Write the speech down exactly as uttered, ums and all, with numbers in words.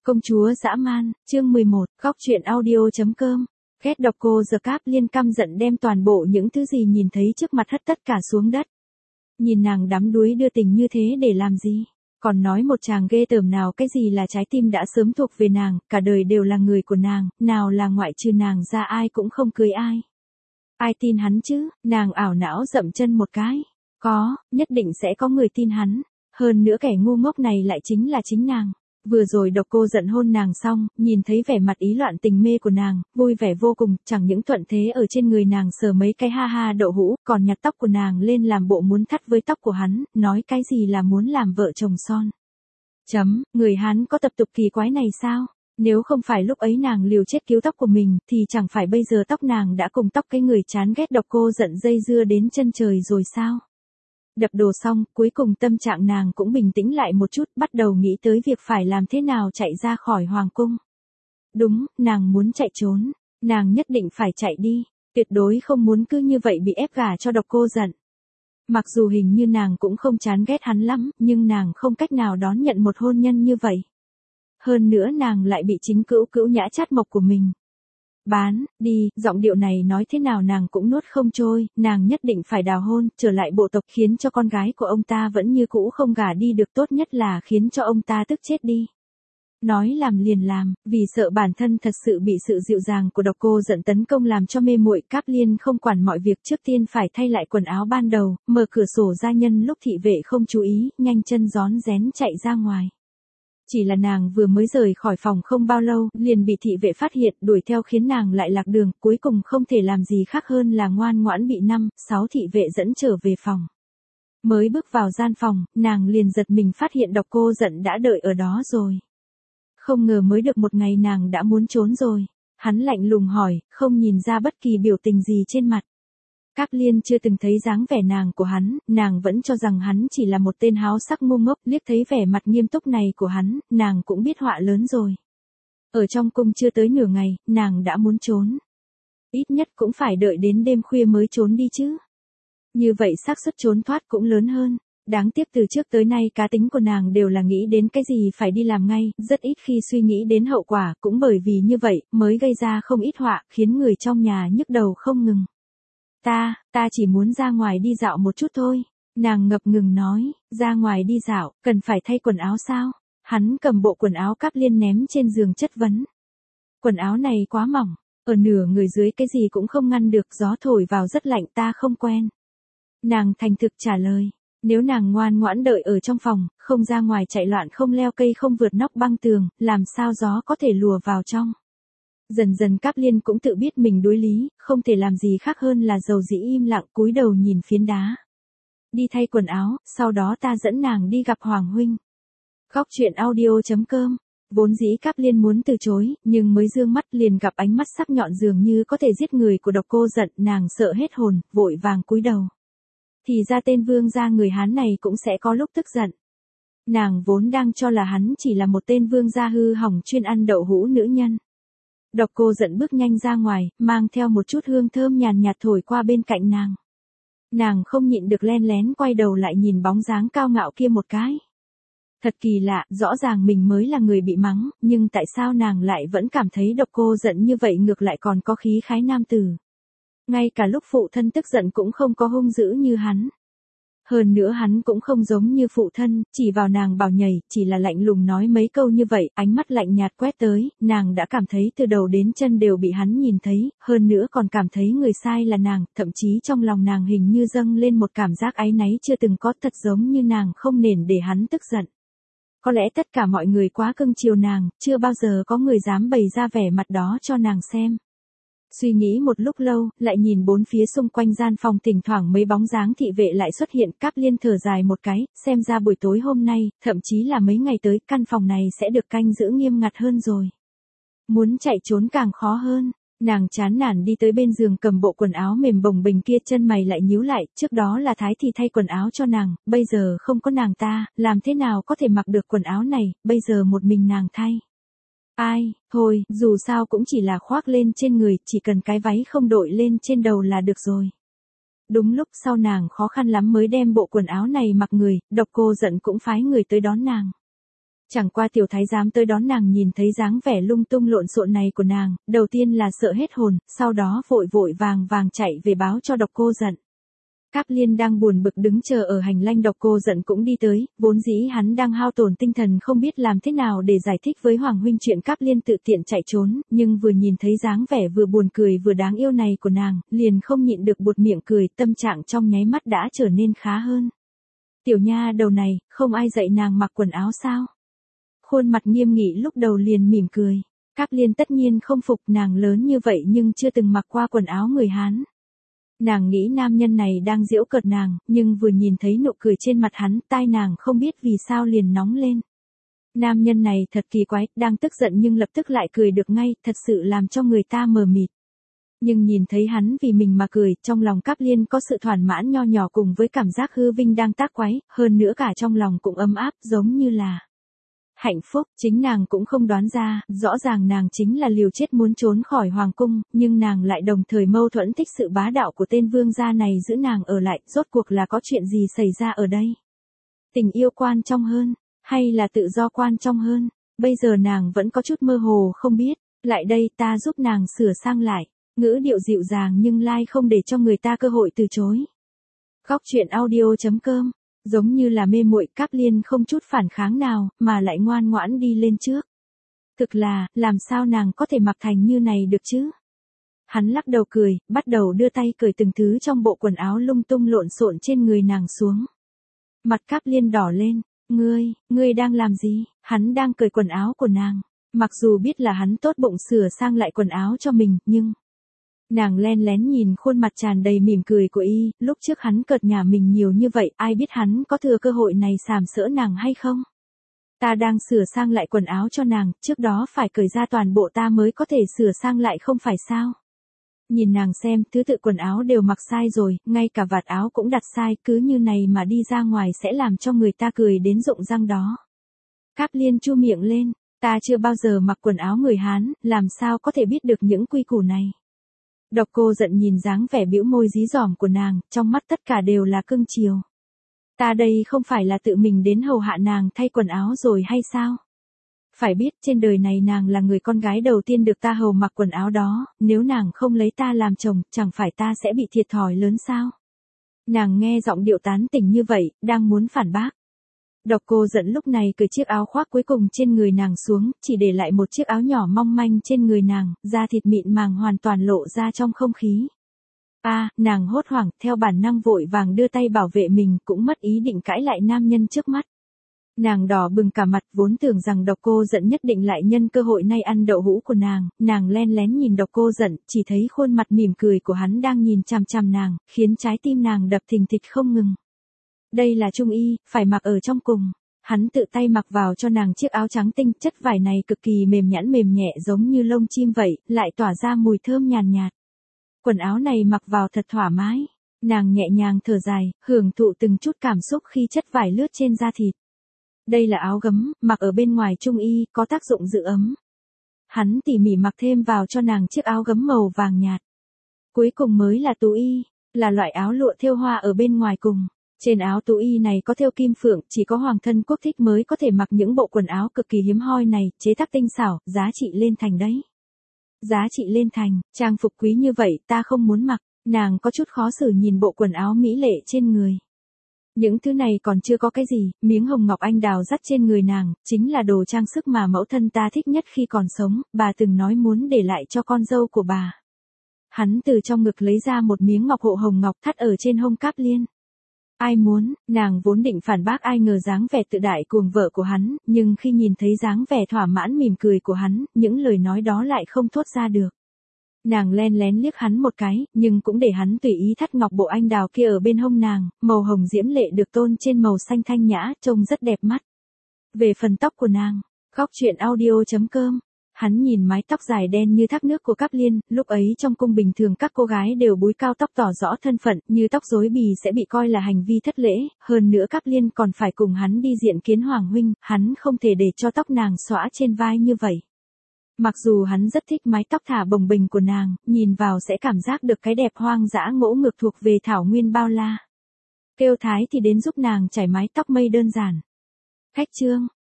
Công chúa dã man, chương mười một, góc truyện audio.com. Ghét độc cô The Cáp Liên căm giận đem toàn bộ những thứ gì nhìn thấy trước mặt hất tất cả xuống đất. Nhìn nàng đắm đuối đưa tình như thế để làm gì? Còn nói một chàng ghê tởm nào cái gì là trái tim đã sớm thuộc về nàng, cả đời đều là người của nàng, nào là ngoại trừ nàng ra ai cũng không cưới ai. Ai tin hắn chứ? Nàng ảo não dậm chân một cái. Có, nhất định sẽ có người tin hắn. Hơn nữa kẻ ngu ngốc này lại chính là chính nàng. Vừa rồi độc cô giận hôn nàng xong, nhìn thấy vẻ mặt ý loạn tình mê của nàng, vui vẻ vô cùng, chẳng những thuận thế ở trên người nàng sờ mấy cái ha ha đậu hũ, còn nhặt tóc của nàng lên làm bộ muốn thắt với tóc của hắn, nói cái gì là muốn làm vợ chồng son. Chấm, người hắn có tập tục kỳ quái này sao? Nếu không phải lúc ấy nàng liều chết cứu tóc của mình, thì chẳng phải bây giờ tóc nàng đã cùng tóc cái người chán ghét độc cô giận dây dưa đến chân trời rồi sao? Đập đồ xong, cuối cùng tâm trạng nàng cũng bình tĩnh lại một chút, bắt đầu nghĩ tới việc phải làm thế nào chạy ra khỏi hoàng cung. Đúng, nàng muốn chạy trốn, nàng nhất định phải chạy đi, tuyệt đối không muốn cứ như vậy bị ép gả cho độc cô giận. Mặc dù hình như nàng cũng không chán ghét hắn lắm, nhưng nàng không cách nào đón nhận một hôn nhân như vậy. Hơn nữa nàng lại bị chính cữu cữu nhã chát mộc của mình. Bán, đi, giọng điệu này nói thế nào nàng cũng nuốt không trôi, nàng nhất định phải đào hôn, trở lại bộ tộc khiến cho con gái của ông ta vẫn như cũ không gả đi được, tốt nhất là khiến cho ông ta tức chết đi. Nói làm liền làm, vì sợ bản thân thật sự bị sự dịu dàng của độc cô giận tấn công làm cho mê muội, Cáp Liên không quản mọi việc, trước tiên phải thay lại quần áo ban đầu, mở cửa sổ ra nhân lúc thị vệ không chú ý, nhanh chân rón rén chạy ra ngoài. Chỉ là nàng vừa mới rời khỏi phòng không bao lâu, liền bị thị vệ phát hiện, đuổi theo khiến nàng lại lạc đường, cuối cùng không thể làm gì khác hơn là ngoan ngoãn bị năm, sáu thị vệ dẫn trở về phòng. Mới bước vào gian phòng, nàng liền giật mình phát hiện độc cô giận đã đợi ở đó rồi. Không ngờ mới được một ngày nàng đã muốn trốn rồi. Hắn lạnh lùng hỏi, không nhìn ra bất kỳ biểu tình gì trên mặt. Cáp Liên chưa từng thấy dáng vẻ nàng của hắn, nàng vẫn cho rằng hắn chỉ là một tên háo sắc ngu ngốc, liếc thấy vẻ mặt nghiêm túc này của hắn, nàng cũng biết họa lớn rồi. Ở trong cung chưa tới nửa ngày, nàng đã muốn trốn. Ít nhất cũng phải đợi đến đêm khuya mới trốn đi chứ. Như vậy xác suất trốn thoát cũng lớn hơn. Đáng tiếc từ trước tới nay cá tính của nàng đều là nghĩ đến cái gì phải đi làm ngay, rất ít khi suy nghĩ đến hậu quả, cũng bởi vì như vậy, mới gây ra không ít họa, khiến người trong nhà nhức đầu không ngừng. Ta, ta chỉ muốn ra ngoài đi dạo một chút thôi. Nàng ngập ngừng nói, ra ngoài đi dạo, cần phải thay quần áo sao? Hắn cầm bộ quần áo Cáp Liên ném trên giường chất vấn. Quần áo này quá mỏng, ở nửa người dưới cái gì cũng không ngăn được, gió thổi vào rất lạnh, ta không quen. Nàng thành thực trả lời, nếu nàng ngoan ngoãn đợi ở trong phòng, không ra ngoài chạy loạn, không leo cây, không vượt nóc băng tường, làm sao gió có thể lùa vào trong. Dần dần Cáp Liên cũng tự biết mình đối lý, không thể làm gì khác hơn là dầu dĩ im lặng, cúi đầu nhìn phiến đá. Đi thay quần áo, sau đó ta dẫn nàng đi gặp Hoàng huynh. Góc truyện audio.com. Vốn dĩ Cáp Liên muốn từ chối, nhưng mới dương mắt liền gặp ánh mắt sắc nhọn dường như có thể giết người của độc cô giận, nàng sợ hết hồn, vội vàng cúi đầu. Thì ra tên vương gia người Hán này cũng sẽ có lúc tức giận. Nàng vốn đang cho là hắn chỉ là một tên vương gia hư hỏng chuyên ăn đậu hũ nữ nhân. Độc cô giận bước nhanh ra ngoài, mang theo một chút hương thơm nhàn nhạt thổi qua bên cạnh nàng. Nàng không nhịn được len lén quay đầu lại nhìn bóng dáng cao ngạo kia một cái. Thật kỳ lạ, rõ ràng mình mới là người bị mắng, nhưng tại sao nàng lại vẫn cảm thấy độc cô giận như vậy, ngược lại còn có khí khái nam tử. Ngay cả lúc phụ thân tức giận cũng không có hung dữ như hắn. Hơn nữa hắn cũng không giống như phụ thân, chỉ vào nàng bảo nhảy, chỉ là lạnh lùng nói mấy câu như vậy, ánh mắt lạnh nhạt quét tới, nàng đã cảm thấy từ đầu đến chân đều bị hắn nhìn thấy, hơn nữa còn cảm thấy người sai là nàng, thậm chí trong lòng nàng hình như dâng lên một cảm giác áy náy chưa từng có, thật giống như nàng không nền để hắn tức giận. Có lẽ tất cả mọi người quá cưng chiều nàng, chưa bao giờ có người dám bày ra vẻ mặt đó cho nàng xem. Suy nghĩ một lúc lâu, lại nhìn bốn phía xung quanh gian phòng, thỉnh thoảng mấy bóng dáng thị vệ lại xuất hiện. Cáp Liên thở dài một cái, xem ra buổi tối hôm nay, thậm chí là mấy ngày tới, căn phòng này sẽ được canh giữ nghiêm ngặt hơn rồi. Muốn chạy trốn càng khó hơn. Nàng chán nản đi tới bên giường, cầm bộ quần áo mềm bồng bềnh kia, chân mày lại nhíu lại, trước đó là Thái thì thay quần áo cho nàng, bây giờ không có nàng ta, làm thế nào có thể mặc được quần áo này, bây giờ một mình nàng thay. Ai, thôi, dù sao cũng chỉ là khoác lên trên người, chỉ cần cái váy không đội lên trên đầu là được rồi. Đúng lúc sau nàng khó khăn lắm mới đem bộ quần áo này mặc người, độc cô giận cũng phái người tới đón nàng. Chẳng qua tiểu thái giám tới đón nàng nhìn thấy dáng vẻ lung tung lộn xộn này của nàng, đầu tiên là sợ hết hồn, sau đó vội vội vàng vàng chạy về báo cho Độc Cô Dận. Cáp Liên đang buồn bực đứng chờ ở hành lang, Độc Cô Dận cũng đi tới, vốn dĩ hắn đang hao tổn tinh thần không biết làm thế nào để giải thích với Hoàng huynh chuyện Cáp Liên tự tiện chạy trốn, nhưng vừa nhìn thấy dáng vẻ vừa buồn cười vừa đáng yêu này của nàng, liền không nhịn được buột miệng cười, tâm trạng trong nháy mắt đã trở nên khá hơn. Tiểu nha đầu này, không ai dạy nàng mặc quần áo sao? Khuôn mặt nghiêm nghị lúc đầu liền mỉm cười. Cáp Liên tất nhiên không phục, nàng lớn như vậy nhưng chưa từng mặc qua quần áo người Hán. Nàng nghĩ nam nhân này đang giễu cợt nàng, nhưng vừa nhìn thấy nụ cười trên mặt hắn, tai nàng không biết vì sao liền nóng lên. Nam nhân này thật kỳ quái, đang tức giận nhưng lập tức lại cười được ngay, thật sự làm cho người ta mờ mịt. Nhưng nhìn thấy hắn vì mình mà cười, trong lòng Cáp Liên có sự thỏa mãn nho nhỏ cùng với cảm giác hư vinh đang tác quái, hơn nữa cả trong lòng cũng ấm áp, giống như là hạnh phúc. Chính nàng cũng không đoán ra, rõ ràng nàng chính là liều chết muốn trốn khỏi hoàng cung, nhưng nàng lại đồng thời mâu thuẫn thích sự bá đạo của tên vương gia này giữ nàng ở lại, rốt cuộc là có chuyện gì xảy ra ở đây? Tình yêu quan trọng hơn, hay là tự do quan trọng hơn? Bây giờ nàng vẫn có chút mơ hồ không biết, lại đây ta giúp nàng sửa sang lại, ngữ điệu dịu dàng nhưng lai không để cho người ta cơ hội từ chối. Góc truyện audio chấm com. Giống như là mê muội, Cáp Liên không chút phản kháng nào, mà lại ngoan ngoãn đi lên trước. Thực là, làm sao nàng có thể mặc thành như này được chứ? Hắn lắc đầu cười, bắt đầu đưa tay cởi từng thứ trong bộ quần áo lung tung lộn xộn trên người nàng xuống. Mặt Cáp Liên đỏ lên, ngươi, ngươi đang làm gì? Hắn đang cởi quần áo của nàng. Mặc dù biết là hắn tốt bụng sửa sang lại quần áo cho mình, nhưng nàng len lén nhìn khuôn mặt tràn đầy mỉm cười của y, lúc trước hắn cợt nhả mình nhiều như vậy, ai biết hắn có thừa cơ hội này sàm sỡ nàng hay không? Ta đang sửa sang lại quần áo cho nàng, trước đó phải cởi ra toàn bộ ta mới có thể sửa sang lại không phải sao? Nhìn nàng xem, thứ tự quần áo đều mặc sai rồi, ngay cả vạt áo cũng đặt sai, cứ như này mà đi ra ngoài sẽ làm cho người ta cười đến rụng răng đó. Cáp Liên chu miệng lên, ta chưa bao giờ mặc quần áo người Hán, làm sao có thể biết được những quy củ này? Độc Cô Dận nhìn dáng vẻ bĩu môi dí dỏm của nàng, trong mắt tất cả đều là cưng chiều. Ta đây không phải là tự mình đến hầu hạ nàng thay quần áo rồi hay sao? Phải biết trên đời này nàng là người con gái đầu tiên được ta hầu mặc quần áo đó, nếu nàng không lấy ta làm chồng, chẳng phải ta sẽ bị thiệt thòi lớn sao? Nàng nghe giọng điệu tán tỉnh như vậy, đang muốn phản bác. Độc Cô Dận lúc này cởi chiếc áo khoác cuối cùng trên người nàng xuống, chỉ để lại một chiếc áo nhỏ mong manh trên người nàng, da thịt mịn màng hoàn toàn lộ ra trong không khí. A, à, nàng hốt hoảng, theo bản năng vội vàng đưa tay bảo vệ mình, cũng mất ý định cãi lại nam nhân trước mắt. Nàng đỏ bừng cả mặt, vốn tưởng rằng Độc Cô Dận nhất định lại nhân cơ hội này ăn đậu hũ của nàng, nàng len lén nhìn Độc Cô Dận, chỉ thấy khuôn mặt mỉm cười của hắn đang nhìn chằm chằm nàng, khiến trái tim nàng đập thình thịch không ngừng. Đây là trung y, phải mặc ở trong cùng. Hắn tự tay mặc vào cho nàng chiếc áo trắng tinh, chất vải này cực kỳ mềm nhẵn mềm nhẹ giống như lông chim vậy, lại tỏa ra mùi thơm nhàn nhạt, nhạt. Quần áo này mặc vào thật thoải mái. Nàng nhẹ nhàng thở dài, hưởng thụ từng chút cảm xúc khi chất vải lướt trên da thịt. Đây là áo gấm, mặc ở bên ngoài trung y, có tác dụng giữ ấm. Hắn tỉ mỉ mặc thêm vào cho nàng chiếc áo gấm màu vàng nhạt. Cuối cùng mới là tú y, là loại áo lụa thêu hoa ở bên ngoài cùng. Trên áo tú y này có thêu kim phượng, chỉ có hoàng thân quốc thích mới có thể mặc những bộ quần áo cực kỳ hiếm hoi này, chế tác tinh xảo, giá trị lên thành đấy. Giá trị lên thành, trang phục quý như vậy ta không muốn mặc, nàng có chút khó xử nhìn bộ quần áo mỹ lệ trên người. Những thứ này còn chưa có cái gì, miếng hồng ngọc anh đào dắt trên người nàng, chính là đồ trang sức mà mẫu thân ta thích nhất khi còn sống, bà từng nói muốn để lại cho con dâu của bà. Hắn từ trong ngực lấy ra một miếng ngọc hộ hồng ngọc thắt ở trên hông Cáp Liên. Ai muốn, nàng vốn định phản bác ai ngờ dáng vẻ tự đại cuồng vợ của hắn, nhưng khi nhìn thấy dáng vẻ thỏa mãn mỉm cười của hắn, những lời nói đó lại không thốt ra được. Nàng len lén liếc hắn một cái, nhưng cũng để hắn tùy ý thắt ngọc bộ anh đào kia ở bên hông nàng, màu hồng diễm lệ được tôn trên màu xanh thanh nhã, trông rất đẹp mắt. Về phần tóc của nàng, góc truyện audio chấm com. Hắn nhìn mái tóc dài đen như thác nước của Cáp Liên, lúc ấy trong cung bình thường các cô gái đều búi cao tóc tỏ rõ thân phận, như tóc rối bì sẽ bị coi là hành vi thất lễ, hơn nữa Cáp Liên còn phải cùng hắn đi diện kiến hoàng huynh, hắn không thể để cho tóc nàng xõa trên vai như vậy. Mặc dù hắn rất thích mái tóc thả bồng bềnh của nàng, nhìn vào sẽ cảm giác được cái đẹp hoang dã ngỗ ngược thuộc về thảo nguyên bao la. Kêu Thái thì đến giúp nàng chải mái tóc mây đơn giản. Khách trương,